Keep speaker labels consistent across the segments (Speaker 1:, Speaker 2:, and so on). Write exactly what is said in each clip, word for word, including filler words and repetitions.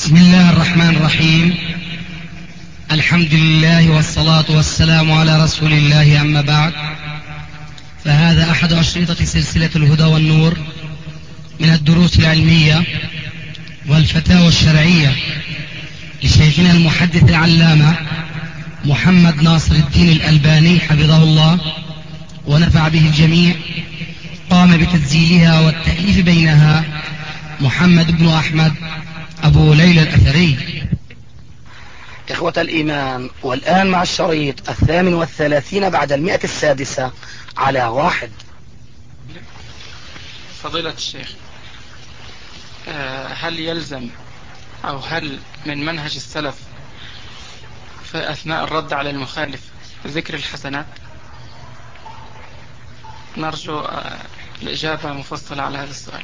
Speaker 1: بسم الله الرحمن الرحيم. الحمد لله والصلاة والسلام على رسول الله، أما بعد، فهذا أحد أشرطة سلسلة الهدى والنور من الدروس العلمية والفتاوى الشرعية لشيخنا المحدث العلامة محمد ناصر الدين الألباني حفظه الله ونفع به الجميع. قام بتسجيلها والتأليف بينها محمد بن أحمد أبو ليلى الأثري.
Speaker 2: إخوة الإيمان، والآن مع الشريط الثامن والثلاثين بعد المئة السادسة على واحد.
Speaker 3: فضيلة الشيخ، هل يلزم أو هل من منهج السلف في أثناء الرد على المخالف ذكر الحسنات؟ نرجو الإجابة مفصلة على هذا السؤال.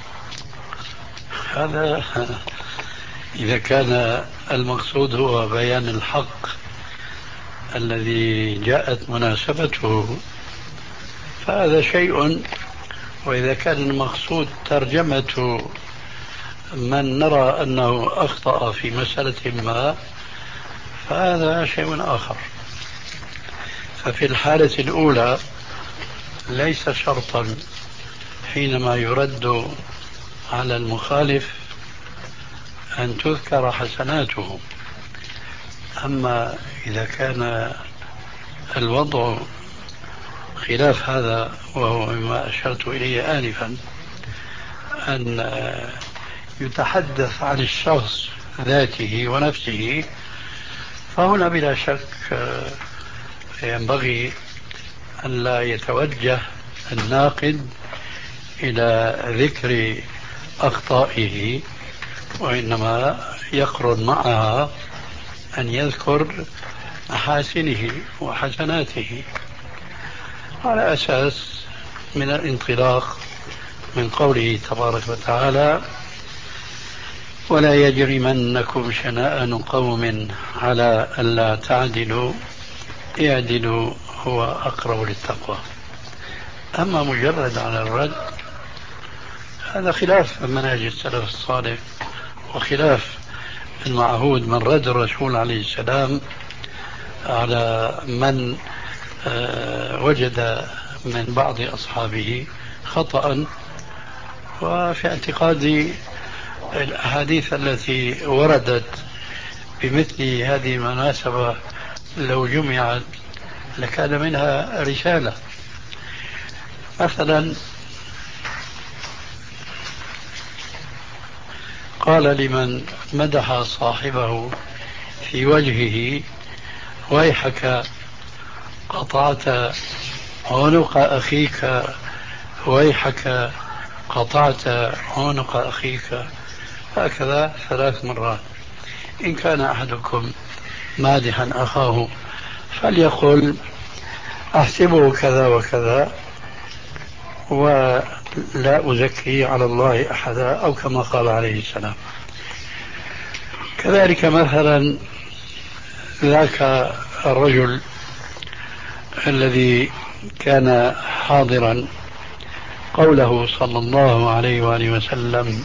Speaker 4: هذا إذا كان المقصود هو بيان الحق الذي جاءت مناسبته فهذا شيء، وإذا كان المقصود ترجمة من نرى أنه أخطأ في مسألة ما فهذا شيء آخر. ففي الحالة الأولى ليس شرطا حينما يرد على المخالف أن تذكر حسناته. أما إذا كان الوضع خلاف هذا، وهو مما أشرت إليه آنفا، أن يتحدث عن الشخص ذاته ونفسه، فهنا بلا شك ينبغي أن لا يتوجه الناقد إلى ذكر أخطائه، وإنما يقرن معها أن يذكر محاسنه وحسناته على أساس من الانطلاق من قوله تبارك وتعالى: ولا يجرمنكم شنآن قوم على ألا تعدلوا اعدلوا هو أقرب للتقوى. أما مجرد على الرد هذا خلاف منهج السلف الصالح وخلاف المعهود من رد الرسول عليه السلام على من وجد من بعض أصحابه خطأ. وفي اعتقادي الأحاديث التي وردت بمثل هذه المناسبة لو جمعت لكان منها رسالة. مثلا قال لمن مدح صاحبه في وجهه: ويحك قطعت عنق أخيك، ويحك قطعت عنق أخيك، هكذا ثلاث مرات. إن كان أحدكم مادحا أخاه فليقل: أحسبه كذا وكذا ولا أزكي على الله أحدا، أو كما قال عليه السلام. كذلك مثلا ذاك الرجل الذي كان حاضرا قوله صلى الله عليه وآله وسلم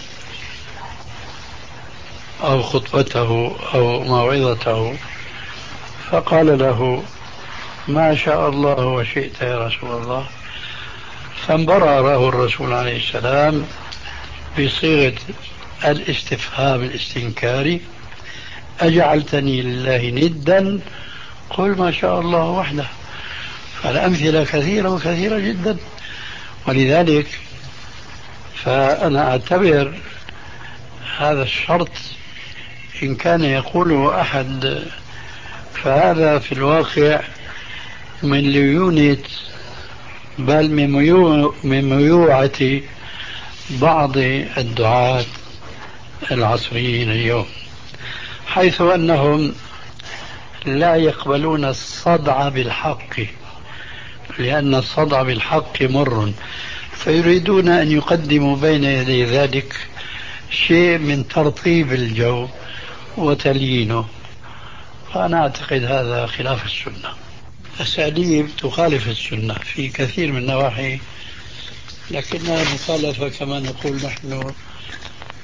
Speaker 4: أو خطبته أو موعظته، فقال له: ما شاء الله وشئت يا رسول الله، فانبرأ له الرسول عليه السلام بصيغة الاستفهام الاستنكاري: أجعلتني لله ندا؟ قل ما شاء الله وحده. فالأمثلة كثيرة وكثيرة جدا. ولذلك فأنا أعتبر هذا الشرط إن كان يقوله أحد فهذا في الواقع من ليونة، بل من ميوعة بعض الدعاة العصريين اليوم، حيث أنهم لا يقبلون الصدع بالحق، لأن الصدع بالحق مر، فيريدون أن يقدموا بين يدي ذلك شيء من ترطيب الجو وتليينه. فأنا أعتقد هذا خلاف السنة. أساليب تخالف السنة في كثير من النواحي، لكنها مخالفة كما نقول نحن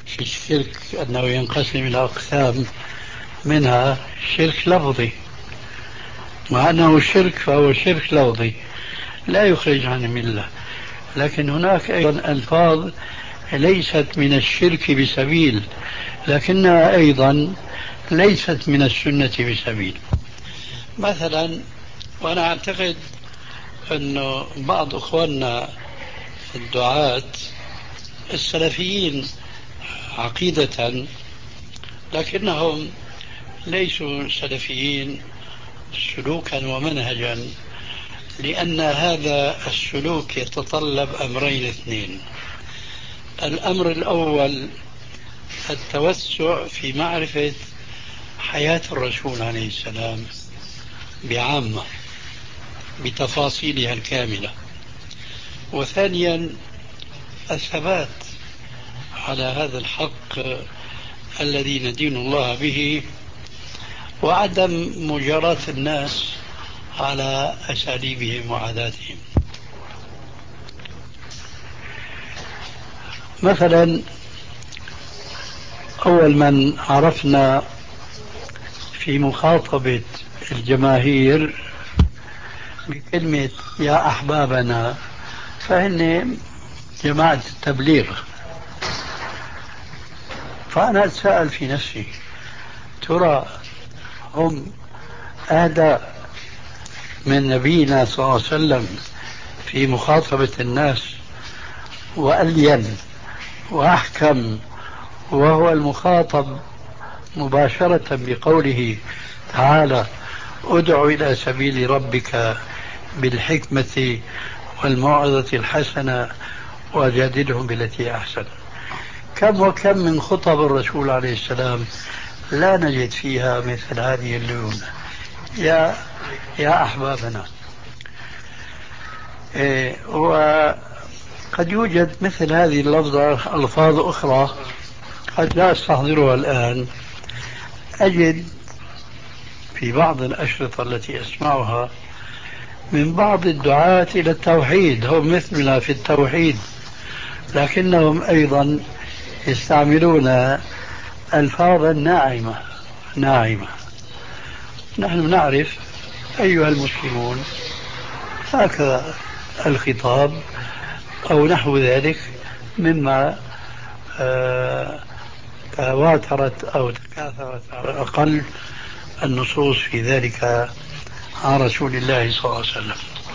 Speaker 4: في الشرك أنه ينقسم إلى أقسام، منها شرك لفظي، مع أنه شرك فهو شرك لفظي لا يخرج عن الملة، لكن هناك أيضا ألفاظ ليست من الشرك بسبيل لكنها أيضا ليست من السنة بسبيل. مثلا، وأنا أعتقد أن بعض أخواننا الدعاة السلفيين عقيدة لكنهم ليسوا سلفيين سلوكا ومنهجا، لأن هذا السلوك يتطلب أمرين اثنين. الأمر الأول التوسع في معرفة حياة الرسول عليه السلام بعامة بتفاصيلها الكاملة، وثانيا الثبات على هذا الحق الذي ندين الله به، وعدم مجاراة الناس على أساليبهم وعاداتهم. مثلا، أول من عرفنا في مخاطبة الجماهير بكلمة يا أحبابنا فإن جماعة التبليغ. فأنا أتساءل في نفسي، ترى هم أهدى من نبينا صلى الله عليه وسلم في مخاطبة الناس وألين وأحكم، وهو المخاطب مباشرة بقوله تعالى ادع إلى سبيل ربك بالحكمة والموعظة الحسنة وجادلهم بالتي أحسن. كم وكم من خطب الرسول عليه السلام لا نجد فيها مثل هذه الليونة يا يا أحبابنا. إيه، وقد يوجد مثل هذه اللفظة ألفاظ أخرى قد لا أستحضرها الآن. أجد في بعض الأشرطة التي أسمعها من بعض الدعاة إلى التوحيد، هم مثلنا في التوحيد، لكنهم أيضا يستعملون ألفاظا ناعمة ناعمة. نحن نعرف أيها المسلمون هكذا الخطاب أو نحو ذلك مما آه تواترت أو تكاثرت على الأقل النصوص في ذلك عن رسول الله صلى الله عليه وسلم.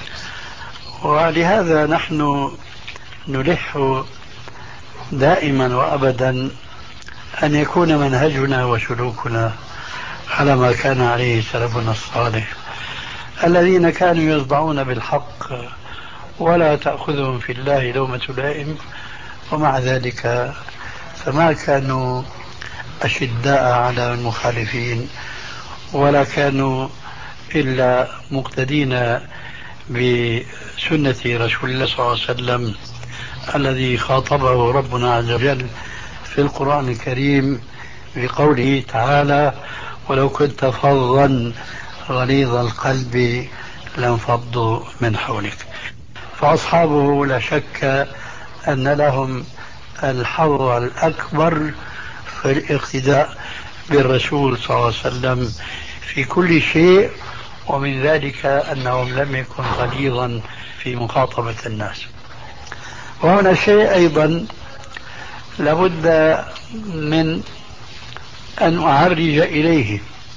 Speaker 4: ولهذا نحن نلح دائما وأبدا أن يكون منهجنا وسلوكنا على ما كان عليه سلفنا الصالح الذين كانوا يصدعون بالحق ولا تأخذهم في الله لومة لائم، ومع ذلك فما كانوا أشداء على المخالفين ولا كانوا إلا مقتدين بسنة رسول الله صلى الله عليه وسلم الذي خاطبه ربنا عز وجل في القرآن الكريم بقوله تعالى ولو كنت فظا غليظ القلب لانفضوا من حولك. فأصحابه لا شك أن لهم الحظ الأكبر في الاقتداء بالرسول صلى الله عليه وسلم في كل شيء، ومن ذلك أنهم لم يكن غليظا في مخاطبة الناس. وهنا شيء أيضا لابد من أن أعرج إليه،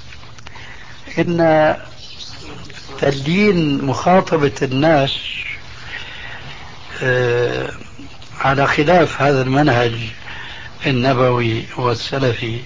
Speaker 4: إن تلين مخاطبة الناس على خلاف هذا المنهج النبوي والسلفي،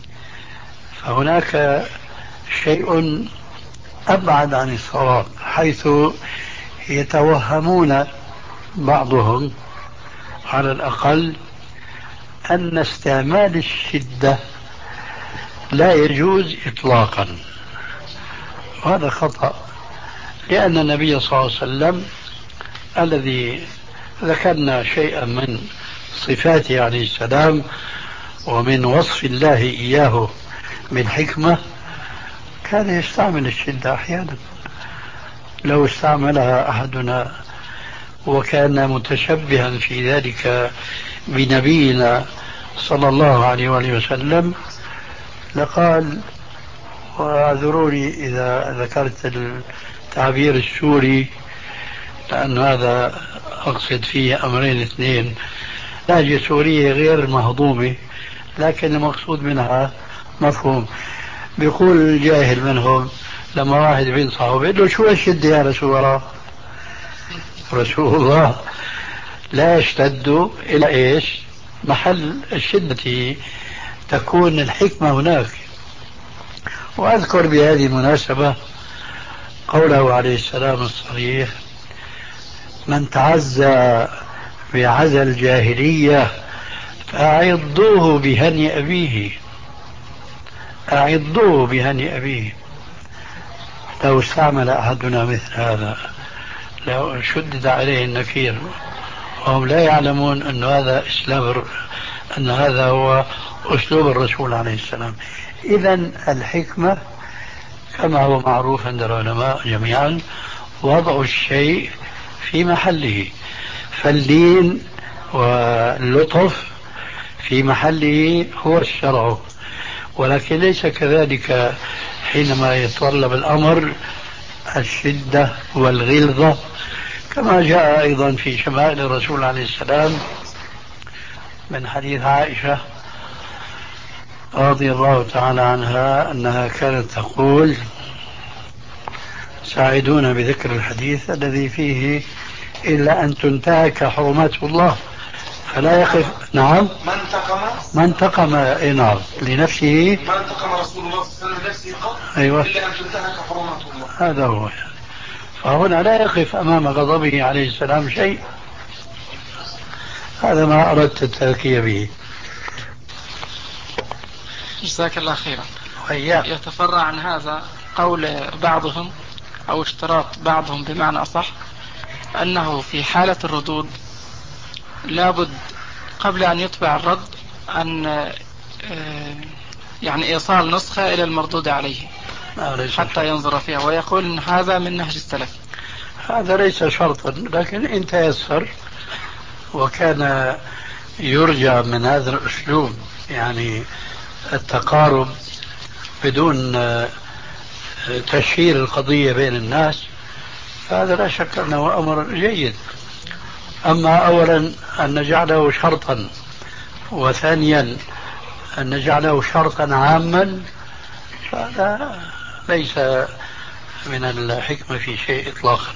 Speaker 4: فهناك شيء أبعد عن الصواب، حيث يتوهمون بعضهم على الأقل أن استعمال الشدة لا يجوز إطلاقا. وهذا خطأ، لأن النبي صلى الله عليه وسلم الذي ذكرنا شيئا من صفاته عليه السلام ومن وصف الله إياه بالحكمة كان يستعمل الشدة أحيانا. لو استعملها أحدنا وكان متشبها في ذلك بنبينا صلى الله عليه وآله وسلم لقال، واعذروني إذا ذكرت التعبير السوري لأن هذا أقصد فيه أمرين اثنين، لهجة سورية غير مهضومة لكن المقصود منها مفهوم. بيقول الجاهل منهم لما واحد بينصحه بيقول له شو الشدة يا رسول الله؟ رسول الله لا يشتد إلى إيش؟ محل الشدة تكون الحكمة هناك. وأذكر بهذه المناسبة قوله عليه السلام الصريح: من تعزى بعزى الجاهلية فأعضوه بهني أبيه، أعضوه بهني أبيه. لو استعمل أحدنا مثل هذا لو شدد عليه النكير وهم لا يعلمون أن هذا إسلام، أن هذا هو أسلوب الرسول عليه السلام. إذن الحكمة كما هو معروف عند العلماء جميعا وضع الشيء في محله، فاللين واللطف في محله هو الشرع، ولكن ليس كذلك حينما يتطلب الأمر الشدة والغلظة، كما جاء أيضا في شمائل الرسول عليه السلام من حديث عائشة رضي الله تعالى عنها أنها كانت تقول: ساعدونا بذكر الحديث الذي فيه إلا أن تنتهك حرمات الله فلا يقف. نعم،
Speaker 5: من انتقم
Speaker 4: من انتقم نعم لنفسه،
Speaker 5: من انتقم رسول الله صلى الله عليه وسلم لنفسه قط
Speaker 4: أيوة.
Speaker 5: إلا أن تنتهك حرمات الله.
Speaker 4: هذا هو. فهنا لا يقف أمام غضبه عليه السلام شيء. هذا ما أردت التذكية به.
Speaker 3: جزاك الله خيرا.
Speaker 4: وإياك.
Speaker 3: يتفرع عن هذا قول بعضهم أو اشتراط بعضهم بمعنى أصح أنه في حالة الردود لابد قبل أن يطبع الرد أن يعني إيصال نسخة إلى المردود عليه حتى ينظر فيها، ويقول إن هذا من نهج السلف.
Speaker 4: هذا ليس شرطا، لكن إن تيسر وكان يرجى من هذا الأسلوب يعني التقارب بدون تشهير القضية بين الناس، فهذا لا شك أنه أمر جيد. أما أولا أن نجعله شرطا، وثانيا أن نجعله شرطا عاما، فهذا ليس من الحكمة في شيء إطلاقا.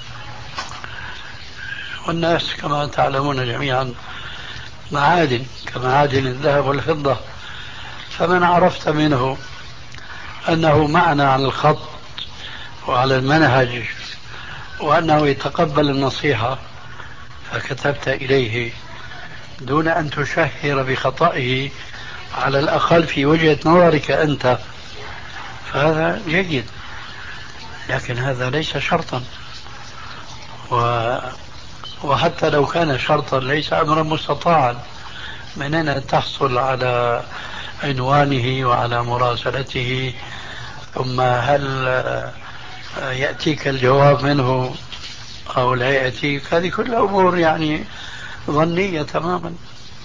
Speaker 4: والناس كما تعلمون جميعا معادن كمعادن الذهب والفضة، فمن عرفت منه أنه معنى على الخط وعلى المنهج وأنه يتقبل النصيحة فكتبت إليه دون أن تشهر بخطئه على الأقل في وجهة نظرك أنت، فهذا جيد. لكن هذا ليس شرطا، و... وحتى لو كان شرطا ليس أمرا مستطاعا. من أين تحصل على عنوانه وعلى مراسلته، ثم هل يأتيك الجواب منه أو لا يأتيك؟ هذه كل أمور يعني ظنية تماما.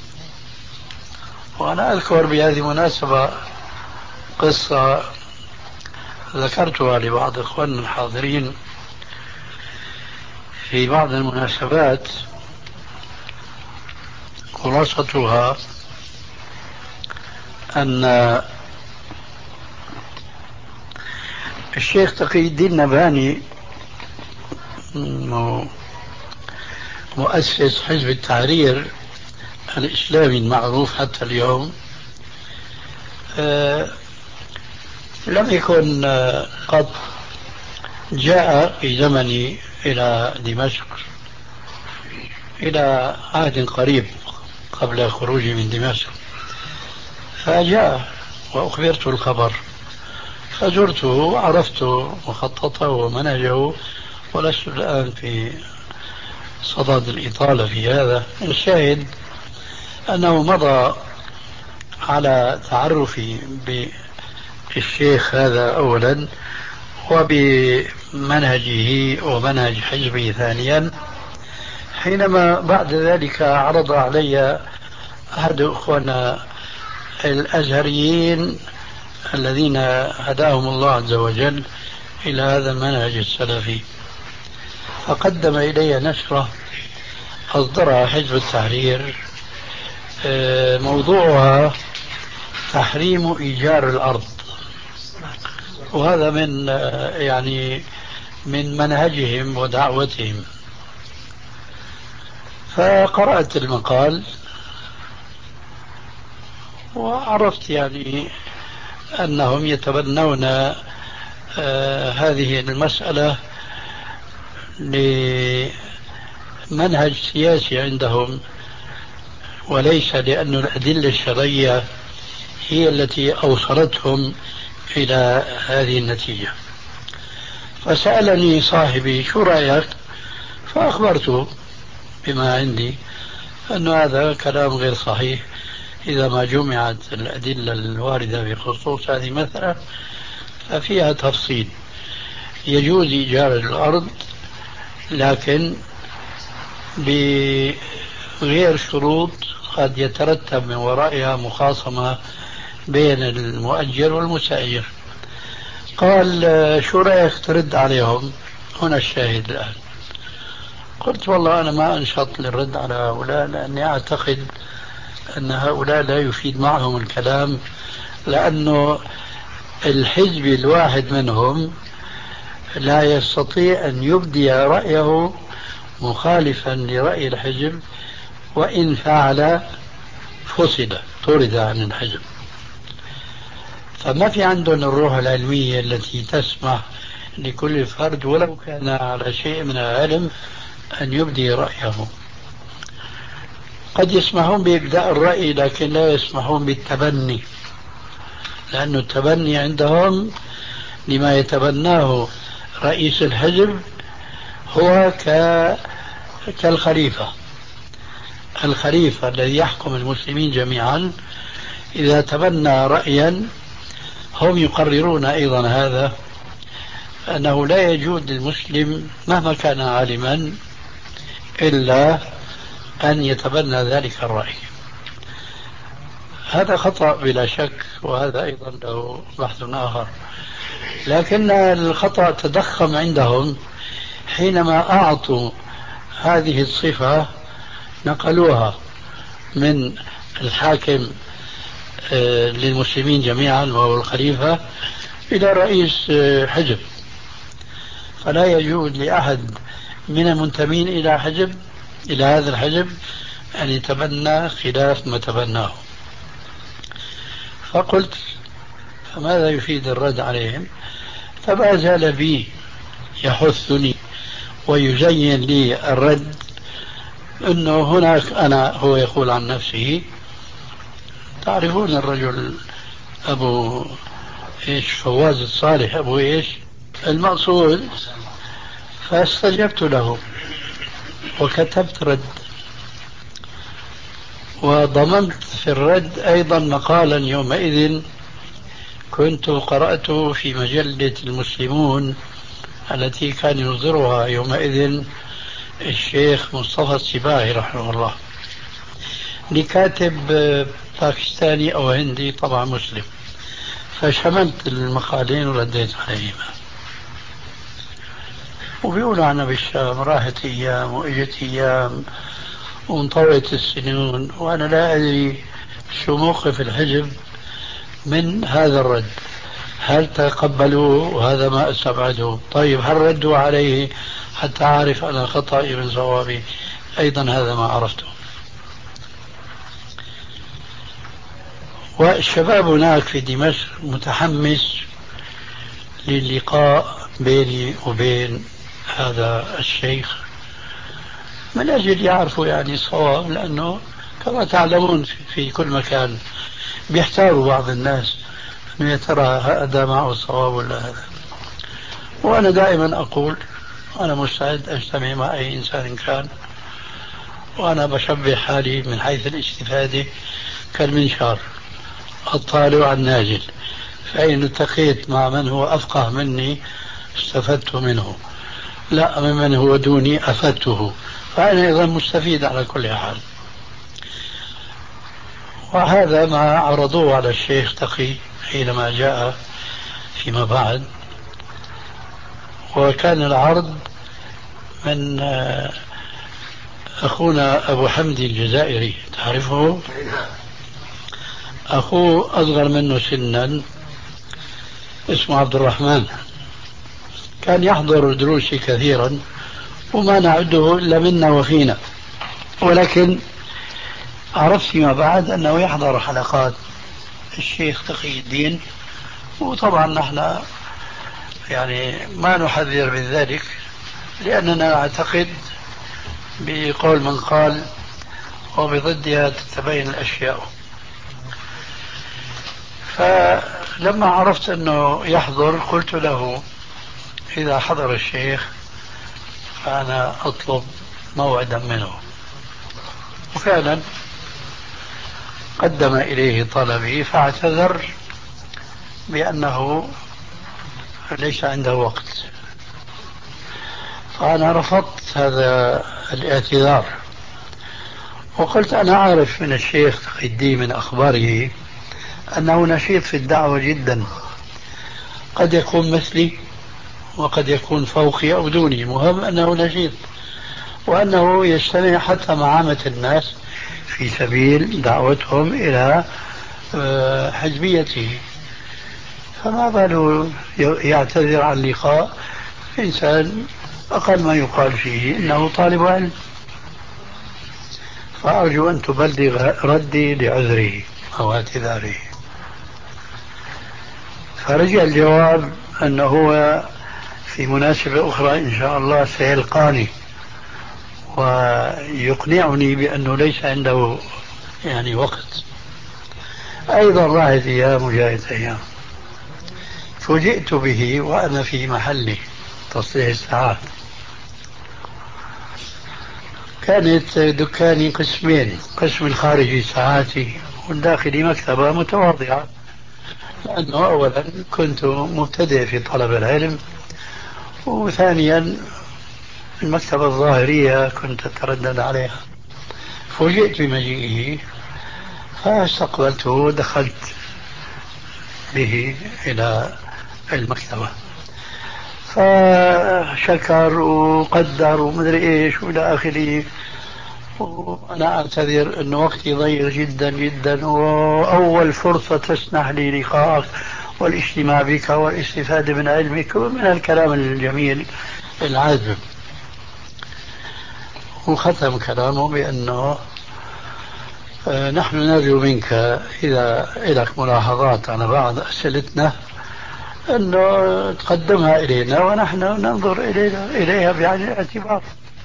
Speaker 4: وأنا أذكر بهذه المناسبة قصة ذكرتها لبعض إخواننا الحاضرين في بعض المناسبات، خلاصتها أن الشيخ تقي الدين النبهاني مؤسس حزب التحرير الإسلامي المعروف حتى اليوم، لم يكن قد جاء في زمني إلى دمشق إلى عهد قريب قبل خروجي من دمشق، فجاء وأخبرت الخبر فزرته وعرفت مخططه ومنهجه، ولست الآن في صدد الإطالة في هذا. الشاهد أنه مضى على تعرفي بالشيخ هذا أولا وبمنهجه ومنهج حزبه ثانيا. حينما بعد ذلك عرض علي أحد أخوانا الأزهريين الذين هداهم الله عز وجل إلى هذا المنهج السلفي، فقدم إلي نشرة أصدرها حزب التحرير، موضوعها تحريم إيجار الأرض، وهذا من يعني من منهجهم ودعوتهم. فقرأت المقال وعرفت يعني أنهم يتبنون آه هذه المسألة لمنهج سياسي عندهم، وليس لأن الأدلة الشرعية هي التي أوصلتهم إلى هذه النتيجة. فسألني صاحبي شو رأيك؟ فأخبرته بما عندي أن هذا كلام غير صحيح إذا ما جمعت الأدلة الواردة بخصوص هذه مثلا ففيها تفصيل. يجوز إيجار الأرض لكن بغير شروط قد يترتب من ورائها مخاصمة بين المؤجر والمسائر. قال شو رأيك ترد عليهم؟ هنا الشاهد الآن. قلت والله أنا ما أنشط للرد على هؤلاء، لأني أعتقد أن هؤلاء لا يفيد معهم الكلام، لأنه الحزب الواحد منهم لا يستطيع أن يبدي رأيه مخالفا لرأي الحزب، وإن فعل فصل طرد عن الحزب. فما في عندهم الروح العلمية التي تسمح لكل فرد ولو كان على شيء من العلم أن يبدي رأيه. قد يسمحون بإبداء الرأي لكن لا يسمحون بالتبني، لأن التبني عندهم لما يتبناه رئيس الحزب هو كالخليفة. الخليفة الذي يحكم المسلمين جميعا إذا تبنى رأيا هم يقررون أيضا هذا، أنه لا يجوز للمسلم مهما كان عالما إلا أن يتبنى ذلك الرأي. هذا خطأ بلا شك، وهذا أيضا له بحث آخر. لكن الخطأ تضخم عندهم حينما أعطوا هذه الصفة، نقلوها من الحاكم للمسلمين جميعا وهو الخليفة إلى رئيس حزب. فلا يجوز لأحد من المنتمين إلى حزب إلى هذا الحزب أن يتبنى خلاف ما تبناه. فقلت فماذا يفيد الرد عليهم؟ فما زال بي يحثني ويزين لي الرد أنه هناك أنا هو يقول عن نفسه تعرفون الرجل أبو إيش فواز الصالح أبو إيش المقصود. فاستجبت له وكتبت رد، وضمنت في الرد أيضا مقالا يومئذ كنت قرأته في مجلة المسلمون التي كان يصدرها يومئذ الشيخ مصطفى السباعي رحمه الله، لكاتب باكستاني أو هندي طبعا مسلم. فشملت المقالين ورديت عليهما. وبيقولوا عنا بالشام راحت أيام وإجت أيام وانطوت السنون، وأنا لا أدري شو موقف الحزب من هذا الرد. هل تقبلوه؟ وهذا ما استبعده. طيب هل ردوا عليه حتى أعرف أنا خطأي من صوابي؟ أيضا هذا ما عرفته. والشباب هناك في دمشق متحمس للقاء بيني وبين هذا الشيخ من أجل يعرفوا يعني الصواب، لأنه كما تعلمون في كل مكان بيحتاروا بعض الناس أنه يترى هذا معه الصواب ولا هذا. وأنا دائما أقول أنا مستعد أجتمع مع أي إنسان كان، وأنا بشبه حالي من حيث الاستفادة كالمنشار الطالع على النازل، فإن التقيت مع من هو أفقه مني استفدت منه، لا ممن هو دوني أفدته، فأنا أيضا مستفيد على كل حال. وهذا ما عرضوه على الشيخ تقي حينما جاء فيما بعد، وكان العرض من أخونا أبو حمدي الجزائري، تعرفه؟ أخوه أصغر منه سنا اسمه عبد الرحمن، كان يحضر دروسي كثيرا وما نعده إلا منا وفينا، ولكن عرفت فيما بعد أنه يحضر حلقات الشيخ تقي الدين، وطبعا نحن يعني ما نحذر من ذلك لأننا نعتقد بقول من قال وبضدها تتبين الأشياء. فلما عرفت أنه يحضر قلت له إذا حضر الشيخ فأنا أطلب موعدا منه، وفعلا قدم إليه طلبي فاعتذر بأنه ليس عنده وقت، فأنا رفضت هذا الاعتذار وقلت أنا عارف من الشيخ تقي الدين من أخباره أنه نشيط في الدعوة جدا، قد يكون مثلي وقد يكون فوقي أو دوني، مهم أنه نشيط وأنه يجتمع حتى مع عامة الناس في سبيل دعوتهم إلى حزبيته، فما باله يعتذر عن لقاء إنسان أقل ما يقال فيه إنه طالب علم. فأرجو أن تبلغ ردي لعذره أو اعتذاره. فرجع الجواب أنه هو في مناسبة أخرى إن شاء الله سيلقاني ويقنعني بأنه ليس عنده يعني وقت. أيضا راحت أيام وجاءت أيام، فوجئت به وأنا في محلي تصليح الساعات، كانت دكاني قسمين، قسم الخارجي ساعاتي والداخلي مكتبة متواضعة، لأنه أولا كنت مبتدئ في طلب العلم، وثانيا المكتبة الظاهرية كنت أتردد عليها. فوجئت بمجيئه فاستقبلته ودخلت به إلى المكتبة، فشكر وقدر ومدري إيش وإلى آخره، وأنا أعتذر أن وقتي ضيق جدا جدا، وأول فرصة تسنح لي لقاءك والاجتماع بك والاستفادة من علمك ومن الكلام الجميل العذب. وختم كلامه بأنه نحن نرجو منك إذا لك ملاحظات على بعض أسئلتنا أنه تقدمها إلينا ونحن ننظر إليها, إليها بعين الاعتبار.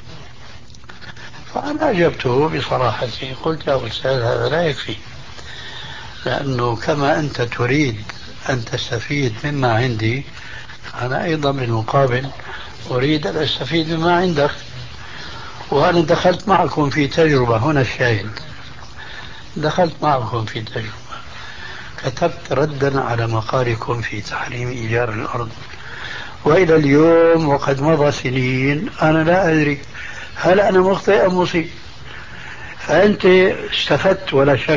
Speaker 4: فأنا أجبته بصراحة، قلت يا أستاذ هذا لا يكفي، لأنه كما أنت تريد أن تستفيد مما عندي أنا أيضا بالمقابل أريد أن أستفيد مما عندك، وأنا دخلت معكم في تجربة، هنا الشاهد، دخلت معكم في تجربة، كتبت ردا على مقالكم في تحريم إيجار الأرض، وإلى اليوم وقد مضى سنين أنا لا أدري هل أنا مخطئ أم مصيب. فأنت استفدت ولا شك،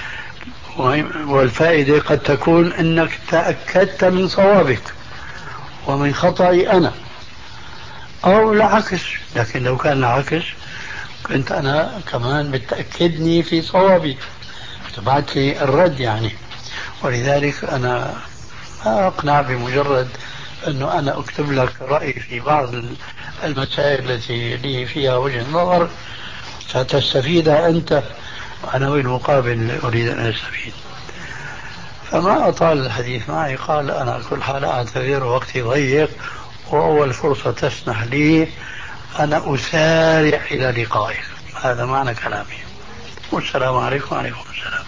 Speaker 4: والفائدة قد تكون أنك تأكدت من صوابك ومن خطأي أنا، أو العكس، لكن لو كان العكس كنت أنا كمان بتأكدني في صوابي تبعت لي الرد يعني. ولذلك أنا ما أقنع بمجرد أنه أنا أكتب لك رأي في بعض المسائل التي لي فيها وجه نظر ستستفيدها أنت، وأنا بالمقابل أريد أن أستفيد. فما أطال الحديث معي، قال أنا على كل حال أعتذر وقتي ضيق، وأول فرصة تسنح لي أنا أسارع إلى لقائك. هذا معنى كلامي، والسلام عليكم. وعليكم السلام.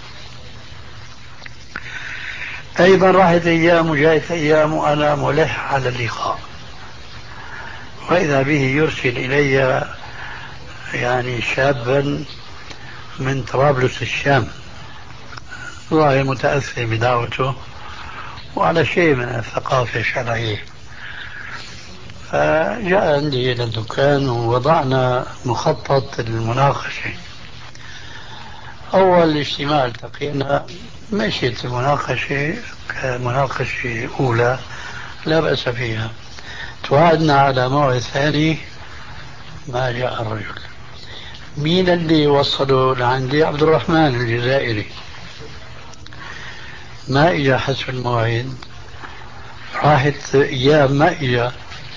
Speaker 4: أيضا راحت أيام وجاءت أيام وأنا ملح على اللقاء، وإذا به يرسل إلي يعني شابا من طرابلس الشام، ظاهر متأثر بدعوته وعلى شيء من الثقافة الشرعية، فجاء عندي إلى الدكان ووضعنا مخطط المناقشة. أول اجتماع التقينا مشيت المناقشة كمناقشة أولى لا بأس فيها. توعدنا على موعد ثاني، ما جاء الرجل. مين اللي وصله لعندي؟ عبد الرحمن الجزائري. ما إجا حسب الموعد، راحت أيام ما إجا.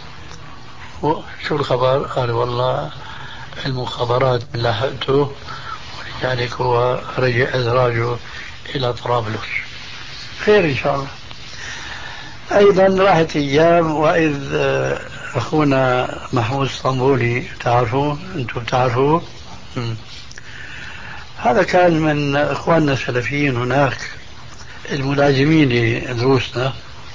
Speaker 4: شو الخبر؟ قال والله المخابرات لاحقته ولذلك هو رجع إدراجه إلى طرابلس. خير إن شاء الله. أيضا راحت أيام وإذ أخونا محمود اسطنبولي، تعرفوه أنتم بتعرفوه؟ هذا كان من إخواننا السلفيين هناك الملازمين لدروسنا،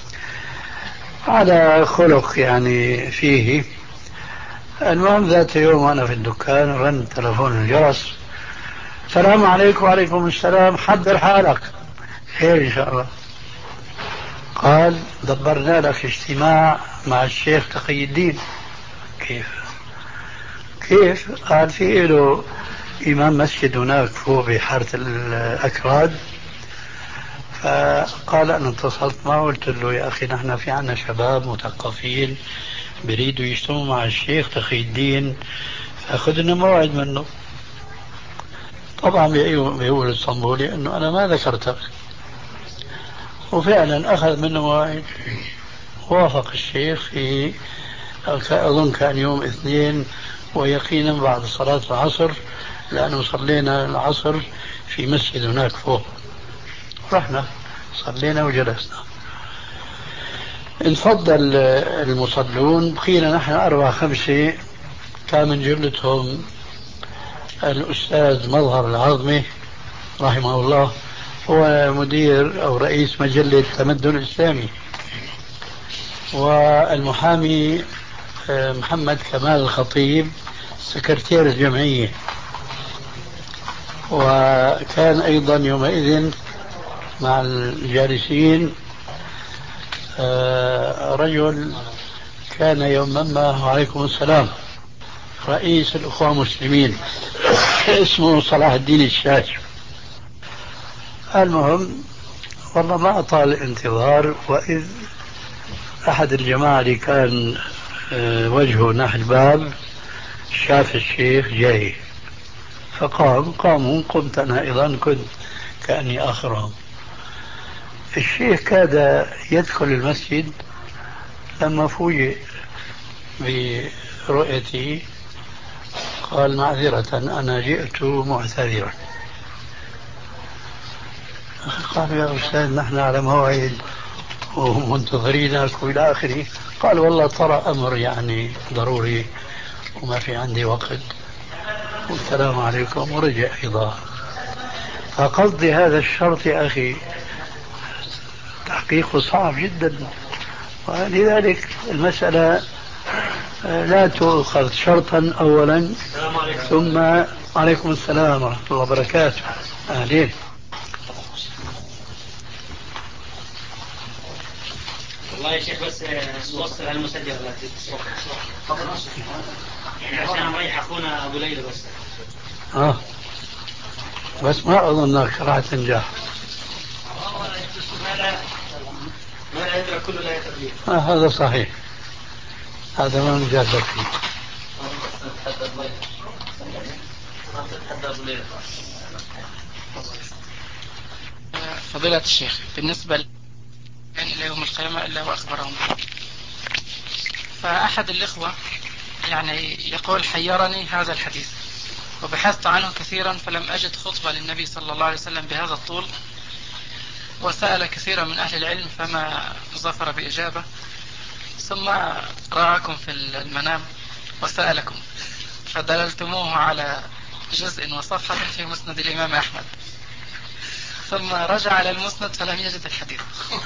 Speaker 4: على خلق يعني فيه. المهم ذات يوم أنا في الدكان رن تلفون الجرس، السلام عليكم. وعليكم السلام. حضر حالك. خير إن شاء الله. قال دبرنا لك اجتماع مع الشيخ تقي الدين. كيف كيف؟ قال في له إمام مسجد هناك فوق بحارة الأكراد، فقال أنا اتصلت معه قلت له يا أخي نحن في عنا شباب مثقفين بريدوا يجتمعوا مع الشيخ تقي الدين، فأخذنا موعد منه. طبعا بيقول الصنبولي أنه أنا ما ذكرتك، وفعلا أخذ منه موعد. وافق الشيخ في أظن كان يوم اثنين، ويقينا بعد صلاة العصر، لأنه صلينا العصر في مسجد هناك فوق. رحنا صلينا وجلسنا، انفضل المصلون، بقينا نحن أربعة خمسة. كان من جملتهم الأستاذ مظهر العظمي رحمه الله، هو مدير أو رئيس مجلة التمدن الإسلامي، والمحامي محمد كمال الخطيب سكرتير الجمعية. وكان أيضا يومئذ مع الجالسين رجل كان يوما ما، وعليكم السلام، رئيس الأخوة المسلمين اسمه صلاح الدين الشاش. المهم والله ما أطال الانتظار، وإذ أحد الجماعة اللي كان وجهه ناحية الباب شاف الشيخ جاي، فقام قاموا، قمت أنا أيضا كنت كأني آخرهم. الشيخ كاد يدخل المسجد لما فوجئ برؤيتي قال معذرة أنا جئت معتذرا. قال يا أستاذ نحن على موعد ومنتظرينك وإلى آخره. قال والله ترى أمر يعني ضروري وما في عندي وقت، والسلام عليكم، ورجع أيضا. فقصدي هذا الشرط يا أخي تحقيقه صعب جدا، ولذلك المسألة لا تؤخذ شرطا أولا ثم عليكم السلام ورحمة الله وبركاته. أهلين.
Speaker 6: والله يا شيخ بس نوصل على المسجل يعني عشان أنا رايح أخونا أبو ليلى بس.
Speaker 4: آه بس ما أظنك راح تنجح.
Speaker 6: ما لا يدرك كله لا يتبليغ.
Speaker 4: آه هذا صحيح، هذا ما نجازك فيه.
Speaker 3: فضيلة الشيخ، بالنسبة يعني ليوم القيامة إلا وأخبرهم، فأحد الإخوة يعني يقول حيرني هذا الحديث وبحثت عنه كثيرا فلم أجد خطبة للنبي صلى الله عليه وسلم بهذا الطول، وسأل كثيرا من أهل العلم فما ظفر بإجابة، ثم رآكم في المنام وسألكم فدللتموه على جزء وصفحة في مسند الإمام أحمد، ثم رجع على المسند فلم يجد الحديث.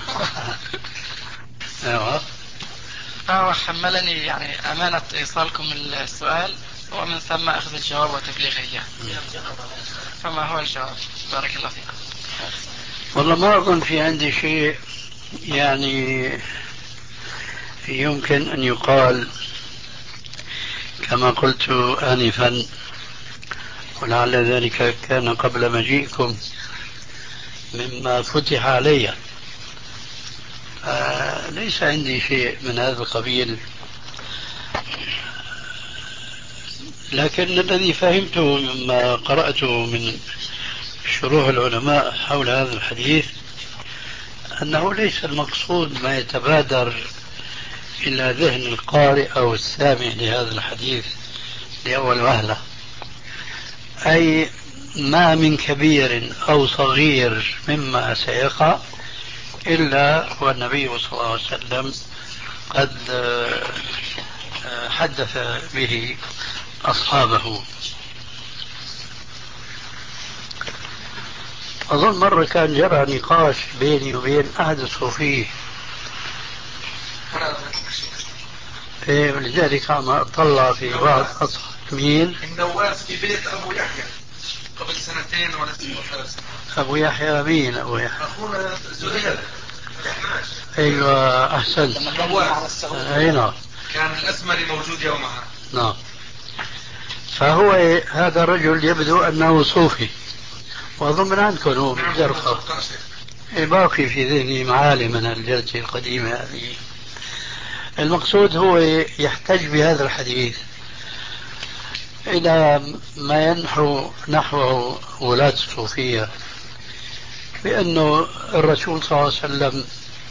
Speaker 3: فهو حملني يعني أمانة إيصالكم السؤال ومن ثم أخذ الجواب وتبليغه إياه، فما هو الجواب؟ بارك الله فيكم.
Speaker 4: والله ما أظن في عندي شيء يعني يمكن أن يقال. كما قلت آنفا ولعل ذلك كان قبل مجيئكم مما فتح علي. آه ليس عندي شيء من هذا القبيل، لكن الذي فهمته مما قرأته من شروح العلماء حول هذا الحديث أنه ليس المقصود ما يتبادر إلى ذهن القارئ أو السامع لهذا الحديث لأول وهلة، أي ما من كبير أو صغير مما سيقع إلا والنبي صلى الله عليه وسلم قد حدث به أصحابه. أظن مرة كان جرى نقاش بيني وبين أحد الصوفية، إيه لذلك عم أطلع في بعض أصحاب مين؟
Speaker 5: النواس في بيت أبو يحيى قبل سنتين ولا ثلاث سنين.
Speaker 4: أبو يحيى مين أبو يحيى؟
Speaker 5: أخونا زهير.
Speaker 4: أيوة أحسنت. أي نعم.
Speaker 5: كان الأسمري موجود يومها.
Speaker 4: نعم. فهو هذا الرجل يبدو أنه صوفي، وأظن من عندكم هو من الجرقة. باقي في ذهني معالم من الجلسة القديمة هذه. المقصود هو يحتج بهذا الحديث إلى ما ينحو نحوه ولاة الصوفية، بأنه الرسول صلى الله عليه وسلم،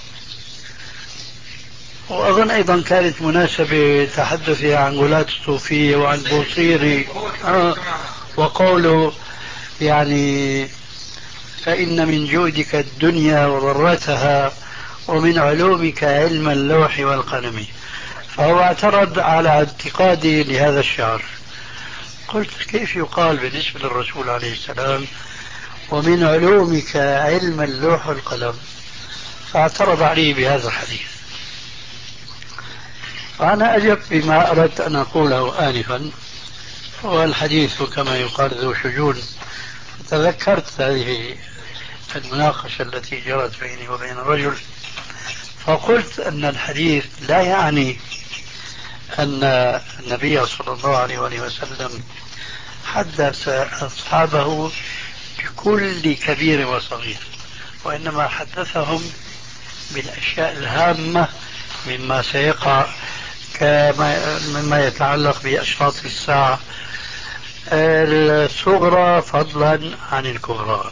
Speaker 4: وأظن أيضا كانت مناسبة تحدثي عن ولاة الصوفية وعن بوصيري آه وقوله يعني فإن من جودك الدنيا وضرتها ومن علومك علم اللوح والقلم. فهو اعترض على اعتقادي لهذا الشعر. قلت كيف يقال بالنسبة للرسول عليه السلام ومن علومك علم اللوح والقلم؟ فاعترض علي بهذا الحديث. فأنا أجبت بما أردت أن أقوله آنفا، والحديث كما يقال ذو شجون. تذكرت هذه المناقشة التي جرت بيني وبين الرجل، فقلت أن الحديث لا يعني أن النبي صلى الله عليه وسلم حدث أصحابه بكل كبير وصغير، وإنما حدثهم بالأشياء الهامة مما سيقع، كما مما يتعلق بأشراط الساعة الصغرى فضلا عن الكبرى.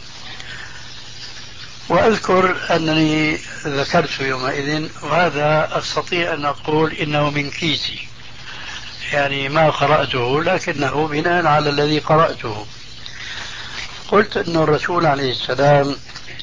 Speaker 4: وأذكر أنني ذكرت يومئذ، وهذا أستطيع أن أقول إنه من كيسي، يعني ما قرأته لكنه بناء على الذي قرأته. قلت أن الرسول عليه السلام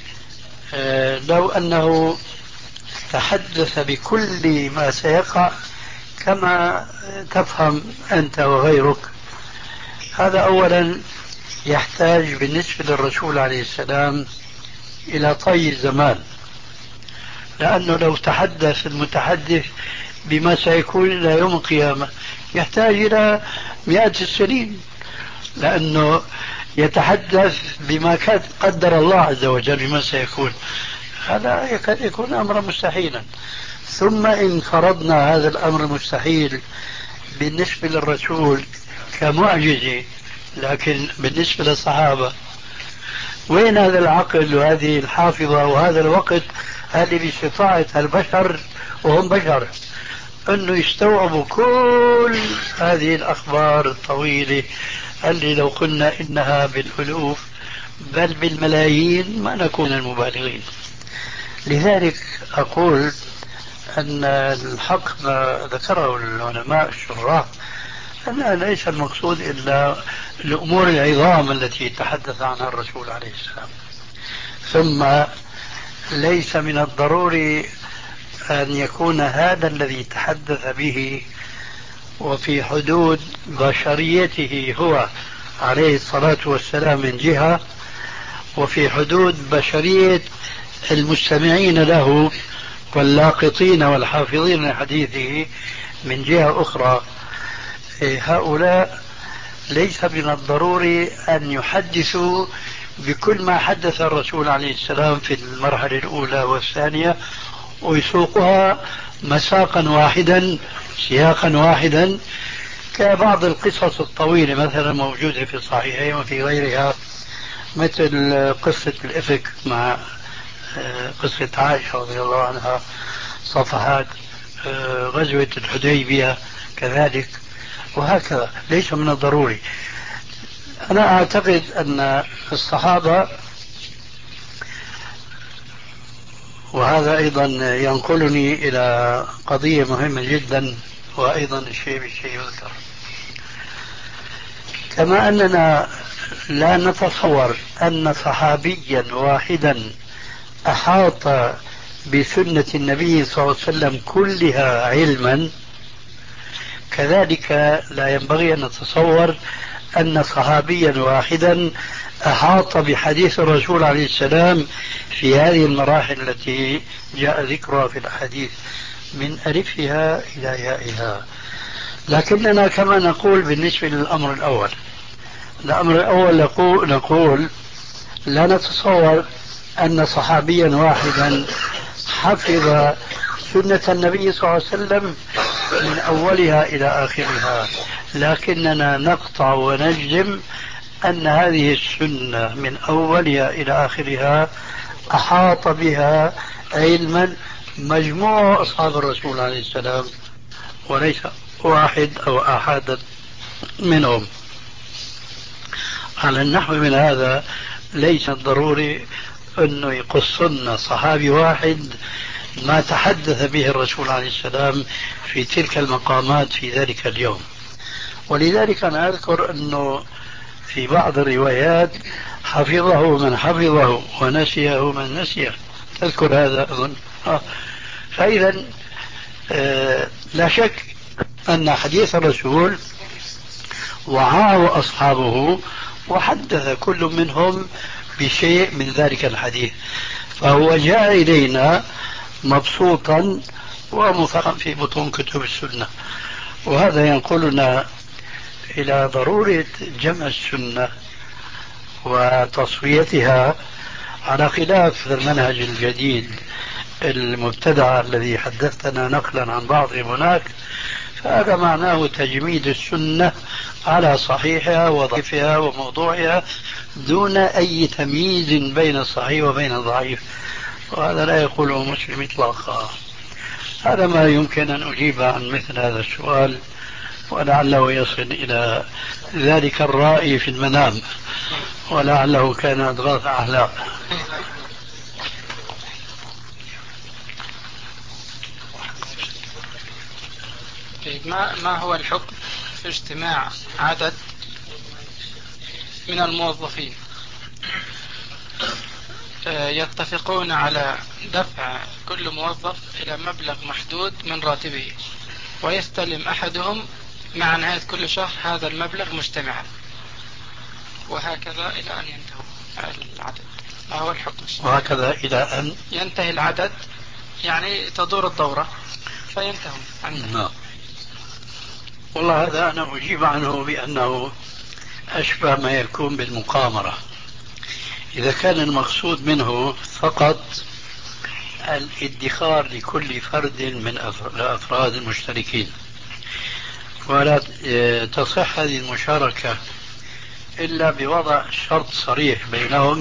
Speaker 4: لو أنه تحدث بكل ما سيقع كما تفهم أنت وغيرك، هذا أولا يحتاج بالنسبة للرسول عليه السلام إلى طي الزمان، لأنه لو تحدث المتحدث بما سيكون إلى يوم القيامة يحتاج إلى مئات السنين، لأنه يتحدث بما قدر الله عز وجل بما سيكون، هذا يكاد يكون أمرا مستحيلا. ثم إن فرضنا هذا الأمر المستحيل بالنسبة للرسول كمعجزة، لكن بالنسبة للصحابة وين هذا العقل وهذه الحافظة وهذا الوقت هذه باستطاعة البشر وهم بشر أنه يستوعبوا كل هذه الأخبار الطويلة اللي لو قلنا إنها بالألوف بل بالملايين ما نكون المبالغين. لذلك أقول أن الحق ما ذكره العلماء الشراح أن ليس المقصود إلا الأمور العظام التي تحدث عنها الرسول عليه السلام. ثم ليس من الضروري أن يكون هذا الذي تحدث به وفي حدود بشريته هو عليه الصلاة والسلام من جهة، وفي حدود بشرية المستمعين له واللاقطين والحافظين لحديثه من جهة أخرى. هؤلاء ليس من الضروري أن يحدثوا بكل ما حدث الرسول عليه السلام في المرحلة الأولى والثانية ويسوقها مساقا واحدا سياقا واحدا كبعض القصص الطويلة مثلا موجودة في الصحيحين وفي غيرها، مثل قصة الإفك مع قصة عائشة رضي الله عنها، صفحات غزوة الحديبية كذلك، وهكذا. ليس من الضروري. أنا أعتقد أن الصحابة، وهذا أيضا ينقلني إلى قضية مهمة جدا، وأيضا الشيء بالشيء يذكر، كما أننا لا نتصور أن صحابيا واحدا أحاط بسنة النبي صلى الله عليه وسلم كلها علما، كذلك لا ينبغي أن نتصور أن صحابيا واحدا أحاط بحديث الرسول عليه السلام في هذه المراحل التي جاء ذكرها في الحديث من ألفها إلى يائها. لكننا كما نقول بالنسبة للأمر الأول، الأمر الأول نقول, نقول لا نتصور أن صحابيا واحدا حفظ سنة النبي صلى الله عليه وسلم من أولها إلى آخرها، لكننا نقطع ونجزم أن هذه السنة من أولها إلى آخرها أحاط بها علما مجموع أصحاب الرسول عليه السلام، وليس واحد أو أحد منهم. على النحو من هذا ليس ضروري أنه يقصنا صحابي واحد ما تحدث به الرسول عليه السلام في تلك المقامات في ذلك اليوم. ولذلك أنا أذكر أنه في بعض الروايات حفظه من حفظه ونسيه من نسيه، تذكر هذا أظن. آه. فإذا آه لا شك أن حديث الرسول وعاه أصحابه وحدث كل منهم بشيء من ذلك الحديث، فهو جاء إلينا مبسوطا ومثقا في بطون كتب السنة. وهذا ينقلنا إلى ضرورة جمع السنة وتصفيتها على خلاف المنهج الجديد المبتدع الذي حدثنا نقلا عن بعض هناك. فهذا معناه تجميد السنة على صحيحها وضعيفها وموضوعها دون أي تمييز بين الصحيح وبين الضعيف، وهذا لا يقوله مسلم إطلاقا. هذا ما يمكن أن أجيب عن مثل هذا السؤال، ولعله يصل إلى ذلك الرائي في المنام، ولعله كان أضغاث أحلام.
Speaker 3: ما ما هو الحكم في اجتماع عدد من الموظفين يتفقون على دفع كل موظف إلى مبلغ محدود من راتبه، ويستلم أحدهم مع نهاية كل شهر هذا المبلغ مجتمعا، وهكذا إلى أن ينتهي العدد؟ ما هو الحكم؟
Speaker 4: وهكذا إلى أن
Speaker 3: ينتهي العدد، يعني تدور الدورة فينتهي عنده.
Speaker 4: نعم. والله هذا أنا أجيب عنه بأنه أشبه ما يكون بالمقامرة. إذا كان المقصود منه فقط الادخار لكل فرد من الأفراد المشتركين، ولا تصح هذه المشاركة إلا بوضع شرط صريح بينهم،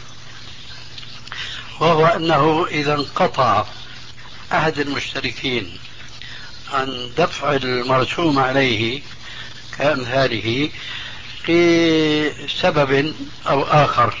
Speaker 4: وهو أنه إذا انقطع أحد المشتركين عن دفع المرسوم عليه كأمثاله لسبب أو آخر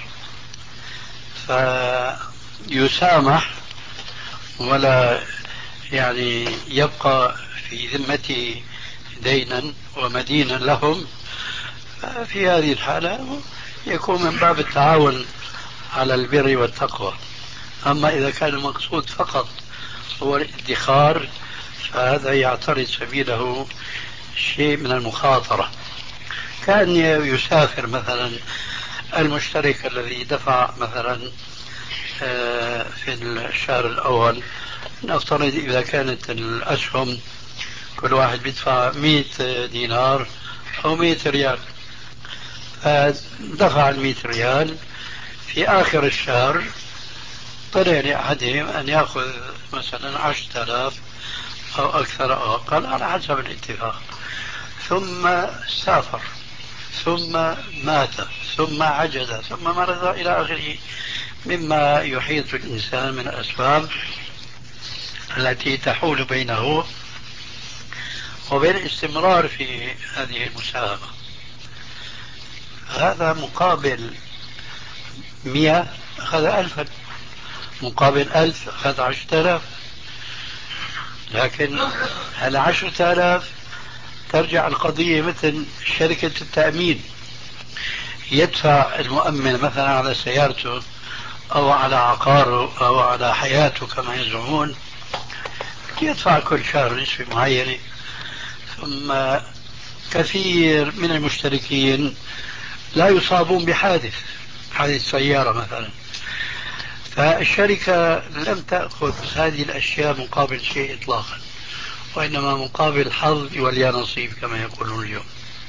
Speaker 4: فيسامح ولا يعني يبقى في ذمته دينا ومدينا لهم، في هذه الحالة يكون من باب التعاون على البر والتقوى. أما إذا كان المقصود فقط هو الادخار فهذا يعترض سبيله شيء من المخاطرة. كان يسافر مثلا المشترك الذي دفع مثلا في الشهر الأول، نفترض إذا كانت الأسهم كل واحد بيدفع مئة دينار أو مئة ريال، فدفع المئة ريال في آخر الشهر طلع لأحدهم أن يأخذ مثلا عشرة آلاف أو أكثر أو أقل على حسب الاتفاق، ثم سافر ثم مات ثم عجز ثم مرض إلى آخره مما يحيط الإنسان من الأسباب التي تحول بينه وبين الاستمرار في هذه المساهمة. هذا مقابل مئة أخذ ألفا، مقابل ألف أخذ عشرة آلاف. لكن هل عشرة آلاف ترجع القضية مثل شركة التأمين، يدفع المؤمن مثلا على سيارته أو على عقاره أو على حياته كما يزعمون، يدفع كل شهر نسبة معينة. ثم كثير من المشتركين لا يصابون بحادث حادث سيارة مثلا، فالشركة لم تأخذ هذه الأشياء مقابل شيء إطلاقا، وإنما مقابل حظ واليا نصيب كما يقولون اليوم.